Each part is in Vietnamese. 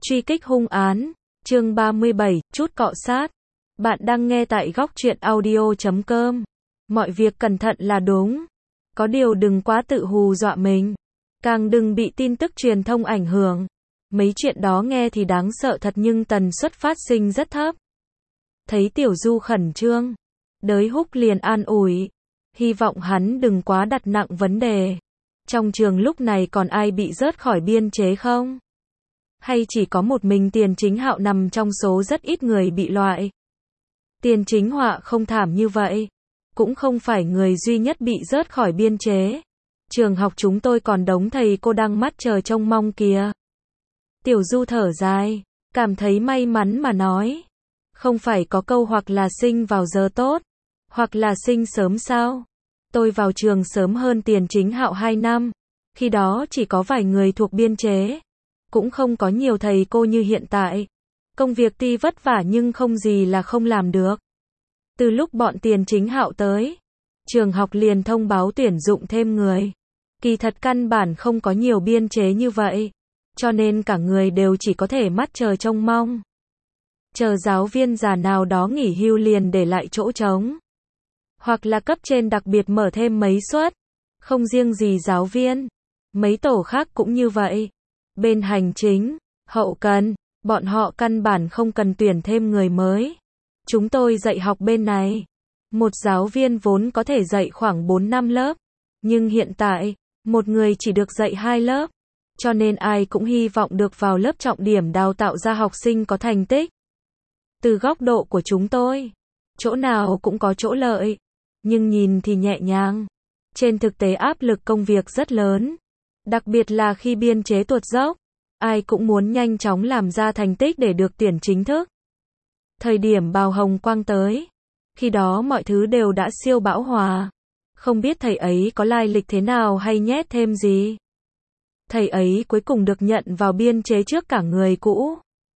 Truy kích hung án, chương 37, chút cọ sát. Bạn đang nghe tại góc truyện audio.com. Mọi việc cẩn thận là đúng. Có điều đừng quá tự hù dọa mình. Càng đừng bị tin tức truyền thông ảnh hưởng. Mấy chuyện đó nghe thì đáng sợ thật nhưng tần suất phát sinh rất thấp. Thấy Tiểu Du khẩn trương, Đới Húc liền an ủi. Hy vọng hắn đừng quá đặt nặng vấn đề. Trong trường lúc này còn ai bị rớt khỏi biên chế không? Hay chỉ có một mình Tiền Chính Hạo nằm trong số rất ít người bị loại? Tiền Chính Họa không thảm như vậy. Cũng không phải người duy nhất bị rớt khỏi biên chế. Trường học chúng tôi còn đống thầy cô đang mắt chờ trông mong kìa. Tiểu Du thở dài, cảm thấy may mắn mà nói. Không phải có câu hoặc là sinh vào giờ tốt, hoặc là sinh sớm sao? Tôi vào trường sớm hơn Tiền Chính Hạo 2 năm. Khi đó chỉ có vài người thuộc biên chế. Cũng không có nhiều thầy cô như hiện tại. Công việc tuy vất vả nhưng không gì là không làm được. Từ lúc bọn Tiền Chính Hạo tới, trường học liền thông báo tuyển dụng thêm người. Kỳ thật căn bản không có nhiều biên chế như vậy. Cho nên cả người đều chỉ có thể mắt chờ trông mong. Chờ giáo viên già nào đó nghỉ hưu liền để lại chỗ trống. Hoặc là cấp trên đặc biệt mở thêm mấy suất. Không riêng gì giáo viên. Mấy tổ khác cũng như vậy. Bên hành chính, hậu cần, bọn họ căn bản không cần tuyển thêm người mới. Chúng tôi dạy học bên này. Một giáo viên vốn có thể dạy khoảng 4 năm lớp. Nhưng hiện tại, một người chỉ được dạy 2 lớp. Cho nên ai cũng hy vọng được vào lớp trọng điểm đào tạo ra học sinh có thành tích. Từ góc độ của chúng tôi, chỗ nào cũng có chỗ lợi. Nhưng nhìn thì nhẹ nhàng. Trên thực tế áp lực công việc rất lớn. Đặc biệt là khi biên chế tuột dốc. Ai cũng muốn nhanh chóng làm ra thành tích để được tuyển chính thức. Thời điểm Bào Hồng Quang tới. Khi đó mọi thứ đều đã siêu bão hòa. Không biết thầy ấy có lai lịch thế nào hay nhét thêm gì. Thầy ấy cuối cùng được nhận vào biên chế trước cả người cũ.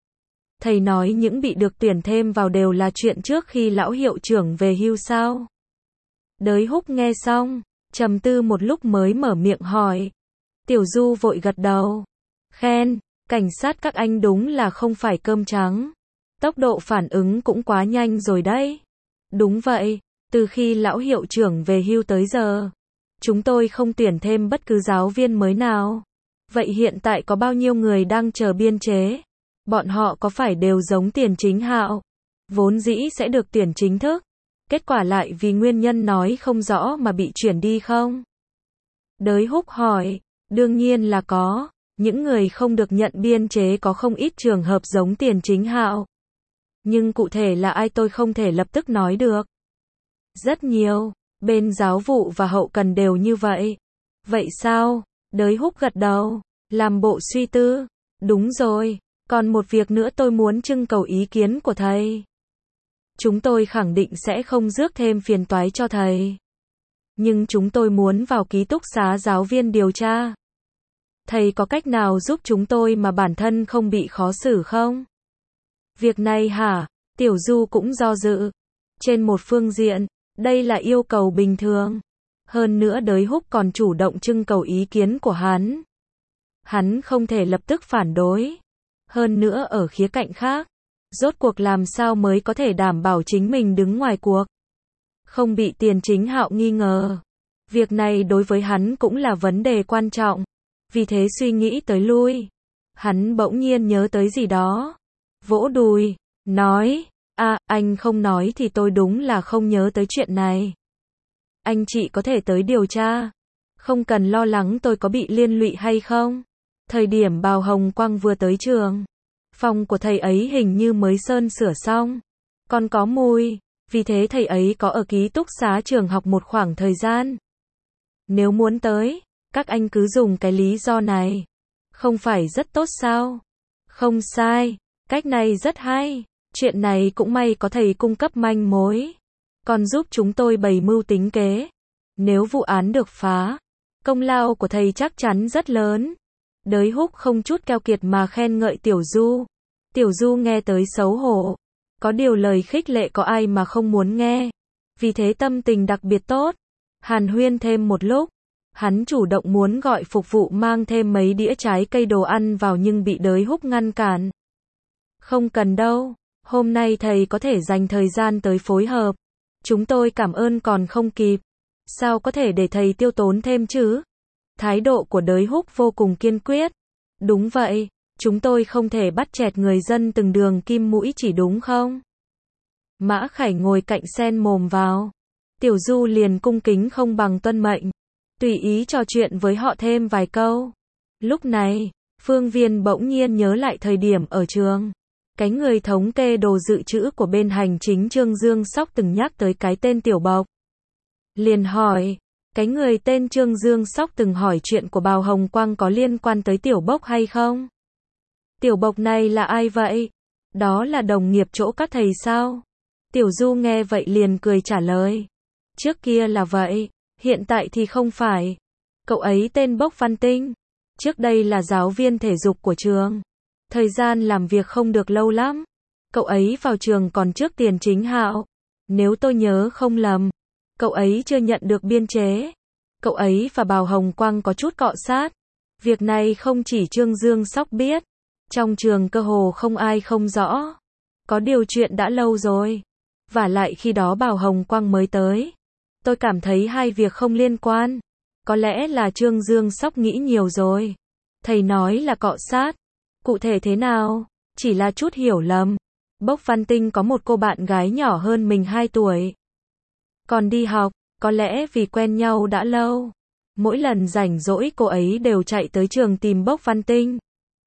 Thầy nói những bị được tuyển thêm vào đều là chuyện trước khi lão hiệu trưởng về hưu sao. Đới Húc nghe xong, trầm tư một lúc mới mở miệng hỏi. Tiểu Du vội gật đầu. Khen, cảnh sát các anh đúng là không phải cơm trắng. Tốc độ phản ứng cũng quá nhanh rồi đấy. Đúng vậy, từ khi lão hiệu trưởng về hưu tới giờ, chúng tôi không tuyển thêm bất cứ giáo viên mới nào. Vậy hiện tại có bao nhiêu người đang chờ biên chế? Bọn họ có phải đều giống Tiền Chính Hạo? Vốn dĩ sẽ được tuyển chính thức. Kết quả lại vì nguyên nhân nói không rõ mà bị chuyển đi không? Đới Húc hỏi, đương nhiên là có. Những người không được nhận biên chế có không ít trường hợp giống Tiền Chính Hạo. Nhưng cụ thể là ai tôi không thể lập tức nói được. Rất nhiều, bên giáo vụ và hậu cần đều như vậy. Vậy sao? Đới Húc gật đầu, làm bộ suy tư. Đúng rồi, còn một việc nữa tôi muốn trưng cầu ý kiến của thầy. Chúng tôi khẳng định sẽ không rước thêm phiền toái cho thầy. Nhưng chúng tôi muốn vào ký túc xá giáo viên điều tra. Thầy có cách nào giúp chúng tôi mà bản thân không bị khó xử không? Việc này hả? Tiểu Du cũng do dự. Trên một phương diện, đây là yêu cầu bình thường. Hơn nữa Đới Húc còn chủ động trưng cầu ý kiến của hắn. Hắn không thể lập tức phản đối. Hơn nữa ở khía cạnh khác, rốt cuộc làm sao mới có thể đảm bảo chính mình đứng ngoài cuộc. Không bị Tiền Chính Hạo nghi ngờ. Việc này đối với hắn cũng là vấn đề quan trọng. Vì thế suy nghĩ tới lui. Hắn bỗng nhiên nhớ tới gì đó. Vỗ đùi, nói, anh không nói thì tôi đúng là không nhớ tới chuyện này. Anh chị có thể tới điều tra. Không cần lo lắng tôi có bị liên lụy hay không. Thời điểm Bào Hồng Quang vừa tới trường, phòng của thầy ấy hình như mới sơn sửa xong. Còn có mùi, vì thế thầy ấy có ở ký túc xá trường học một khoảng thời gian. Nếu muốn tới, các anh cứ dùng cái lý do này. Không phải rất tốt sao? Không sai, cách này rất hay. Chuyện này cũng may có thầy cung cấp manh mối. Còn giúp chúng tôi bày mưu tính kế. Nếu vụ án được phá, công lao của thầy chắc chắn rất lớn. Đới Húc không chút keo kiệt mà khen ngợi Tiểu Du. Tiểu Du nghe tới xấu hổ. Có điều lời khích lệ có ai mà không muốn nghe. Vì thế tâm tình đặc biệt tốt. Hàn huyên thêm một lúc. Hắn chủ động muốn gọi phục vụ mang thêm mấy đĩa trái cây đồ ăn vào nhưng bị Đới Húc ngăn cản. Không cần đâu, hôm nay thầy có thể dành thời gian tới phối hợp. Chúng tôi cảm ơn còn không kịp. Sao có thể để thầy tiêu tốn thêm chứ? Thái độ của Đới Húc vô cùng kiên quyết. Đúng vậy, chúng tôi không thể bắt chẹt người dân từng đường kim mũi chỉ đúng không? Mã Khải ngồi cạnh xen mồm vào. Tiểu Du liền cung kính không bằng tuân mệnh. Tùy ý trò chuyện với họ thêm vài câu. Lúc này, Phương Viên bỗng nhiên nhớ lại thời điểm ở trường. Cái người thống kê đồ dự trữ của bên hành chính Trương Dương Sóc từng nhắc tới cái tên Tiểu Bộc. Liền hỏi, cái người tên Trương Dương Sóc từng hỏi chuyện của Bào Hồng Quang có liên quan tới Tiểu Bộc hay không? Tiểu Bộc này là ai vậy? Đó là đồng nghiệp chỗ các thầy sao? Tiểu Du nghe vậy liền cười trả lời. Trước kia là vậy, hiện tại thì không phải. Cậu ấy tên Bốc Văn Tinh. Trước đây là giáo viên thể dục của trường. Thời gian làm việc không được lâu lắm. Cậu ấy vào trường còn trước Tiền Chính Hạo. Nếu tôi nhớ không lầm, cậu ấy chưa nhận được biên chế. Cậu ấy và Bào Hồng Quang có chút cọ sát. Việc này không chỉ Trương Dương Sóc biết. Trong trường cơ hồ không ai không rõ. Có điều chuyện đã lâu rồi. Vả lại khi đó Bào Hồng Quang mới tới. Tôi cảm thấy hai việc không liên quan. Có lẽ là Trương Dương Sóc nghĩ nhiều rồi. Thầy nói là cọ sát. Cụ thể thế nào? Chỉ là chút hiểu lầm. Bốc Văn Tinh có một cô bạn gái nhỏ hơn mình 2 tuổi. Còn đi học, có lẽ vì quen nhau đã lâu. Mỗi lần rảnh rỗi cô ấy đều chạy tới trường tìm Bốc Văn Tinh.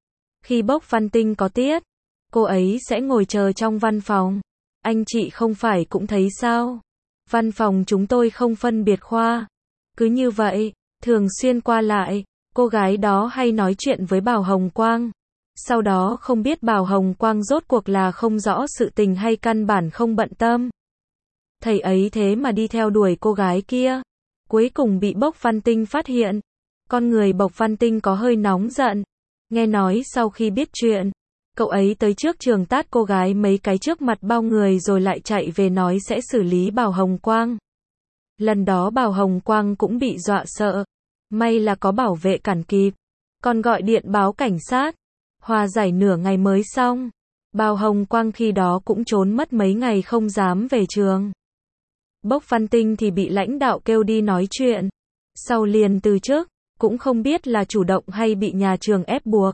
Khi Bốc Văn Tinh có tiết, cô ấy sẽ ngồi chờ trong văn phòng. Anh chị không phải cũng thấy sao? Văn phòng chúng tôi không phân biệt khoa. Cứ như vậy, thường xuyên qua lại, cô gái đó hay nói chuyện với Bào Hồng Quang. Sau đó không biết Bào Hồng Quang rốt cuộc là không rõ sự tình hay căn bản không bận tâm. Thầy ấy thế mà đi theo đuổi cô gái kia. Cuối cùng bị Bốc Văn Tinh phát hiện. Con người Bốc Văn Tinh có hơi nóng giận. Nghe nói sau khi biết chuyện, cậu ấy tới trước trường tát cô gái mấy cái trước mặt bao người rồi lại chạy về nói sẽ xử lý Bào Hồng Quang. Lần đó Bào Hồng Quang cũng bị dọa sợ. May là có bảo vệ cản kịp. Còn gọi điện báo cảnh sát. Hòa giải nửa ngày mới xong. Bào Hồng Quang khi đó cũng trốn mất mấy ngày không dám về trường. Bốc Văn Tinh thì bị lãnh đạo kêu đi nói chuyện. Sau liền từ chức, cũng không biết là chủ động hay bị nhà trường ép buộc.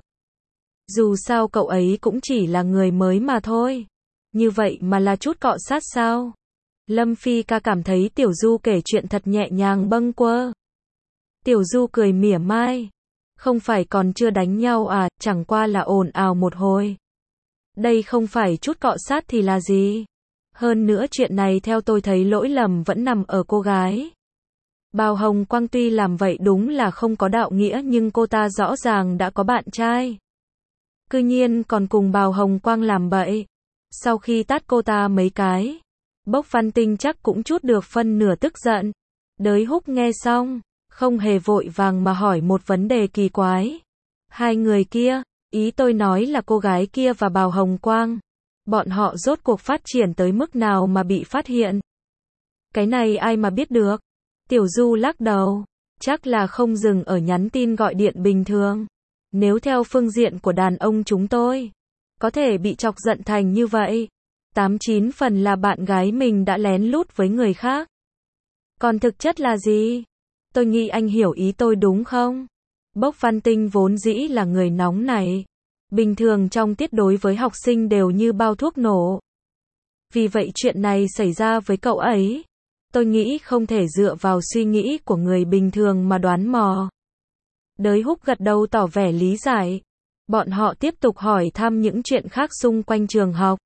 Dù sao cậu ấy cũng chỉ là người mới mà thôi. Như vậy mà là chút cọ sát sao? Lâm Phi ca cảm thấy Tiểu Du kể chuyện thật nhẹ nhàng bâng quơ. Tiểu Du cười mỉa mai. Không phải còn chưa đánh nhau à, chẳng qua là ồn ào một hồi. Đây không phải chút cọ sát thì là gì? Hơn nữa chuyện này theo tôi thấy lỗi lầm vẫn nằm ở cô gái. Bào Hồng Quang tuy làm vậy đúng là không có đạo nghĩa nhưng cô ta rõ ràng đã có bạn trai. Cư nhiên còn cùng Bào Hồng Quang làm bậy. Sau khi tát cô ta mấy cái, Bốc Văn Tinh chắc cũng chút được phân nửa tức giận. Đới Húc nghe xong, không hề vội vàng mà hỏi một vấn đề kỳ quái. Hai người kia, ý tôi nói là cô gái kia và Bào Hồng Quang. Bọn họ rốt cuộc phát triển tới mức nào mà bị phát hiện? Cái này ai mà biết được? Tiểu Du lắc đầu. Chắc là không dừng ở nhắn tin gọi điện bình thường. Nếu theo phương diện của đàn ông chúng tôi, có thể bị chọc giận thành như vậy. 8-9 phần là bạn gái mình đã lén lút với người khác. Còn thực chất là gì? Tôi nghĩ anh hiểu ý tôi đúng không? Bốc Văn Tinh vốn dĩ là người nóng này. Bình thường trong tiết đối với học sinh đều như bao thuốc nổ. Vì vậy chuyện này xảy ra với cậu ấy. Tôi nghĩ không thể dựa vào suy nghĩ của người bình thường mà đoán mò. Đới Húc gật đầu tỏ vẻ lý giải. Bọn họ tiếp tục hỏi thăm những chuyện khác xung quanh trường học.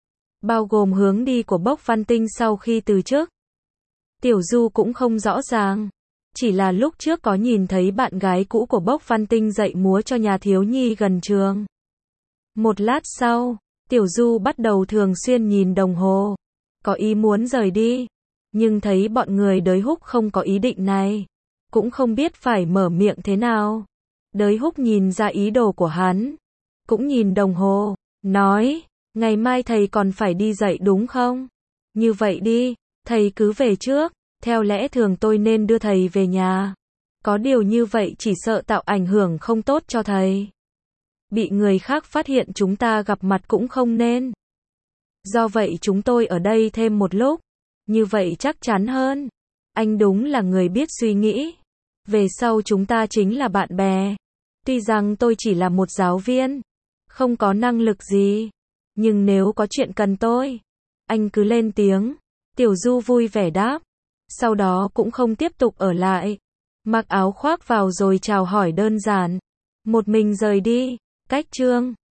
Bao gồm hướng đi của Bốc Văn Tinh sau khi từ chức. Tiểu Du cũng không rõ ràng. Chỉ là lúc trước có nhìn thấy bạn gái cũ của Bốc Văn Tinh dạy múa cho nhà thiếu nhi gần trường. Một lát sau, Tiểu Du bắt đầu thường xuyên nhìn đồng hồ. Có ý muốn rời đi. Nhưng thấy bọn người Đới Húc không có ý định này. Cũng không biết phải mở miệng thế nào. Đới Húc nhìn ra ý đồ của hắn. Cũng nhìn đồng hồ. Nói, ngày mai thầy còn phải đi dạy đúng không? Như vậy đi, thầy cứ về trước. Theo lẽ thường tôi nên đưa thầy về nhà. Có điều như vậy chỉ sợ tạo ảnh hưởng không tốt cho thầy. Bị người khác phát hiện chúng ta gặp mặt cũng không nên. Do vậy chúng tôi ở đây thêm một lúc. Như vậy chắc chắn hơn. Anh đúng là người biết suy nghĩ. Về sau chúng ta chính là bạn bè. Tuy rằng tôi chỉ là một giáo viên, không có năng lực gì. Nhưng nếu có chuyện cần tôi, anh cứ lên tiếng. Tiểu Du vui vẻ đáp. Sau đó cũng không tiếp tục ở lại. Mặc áo khoác vào rồi chào hỏi đơn giản. Một mình rời đi. Cách chương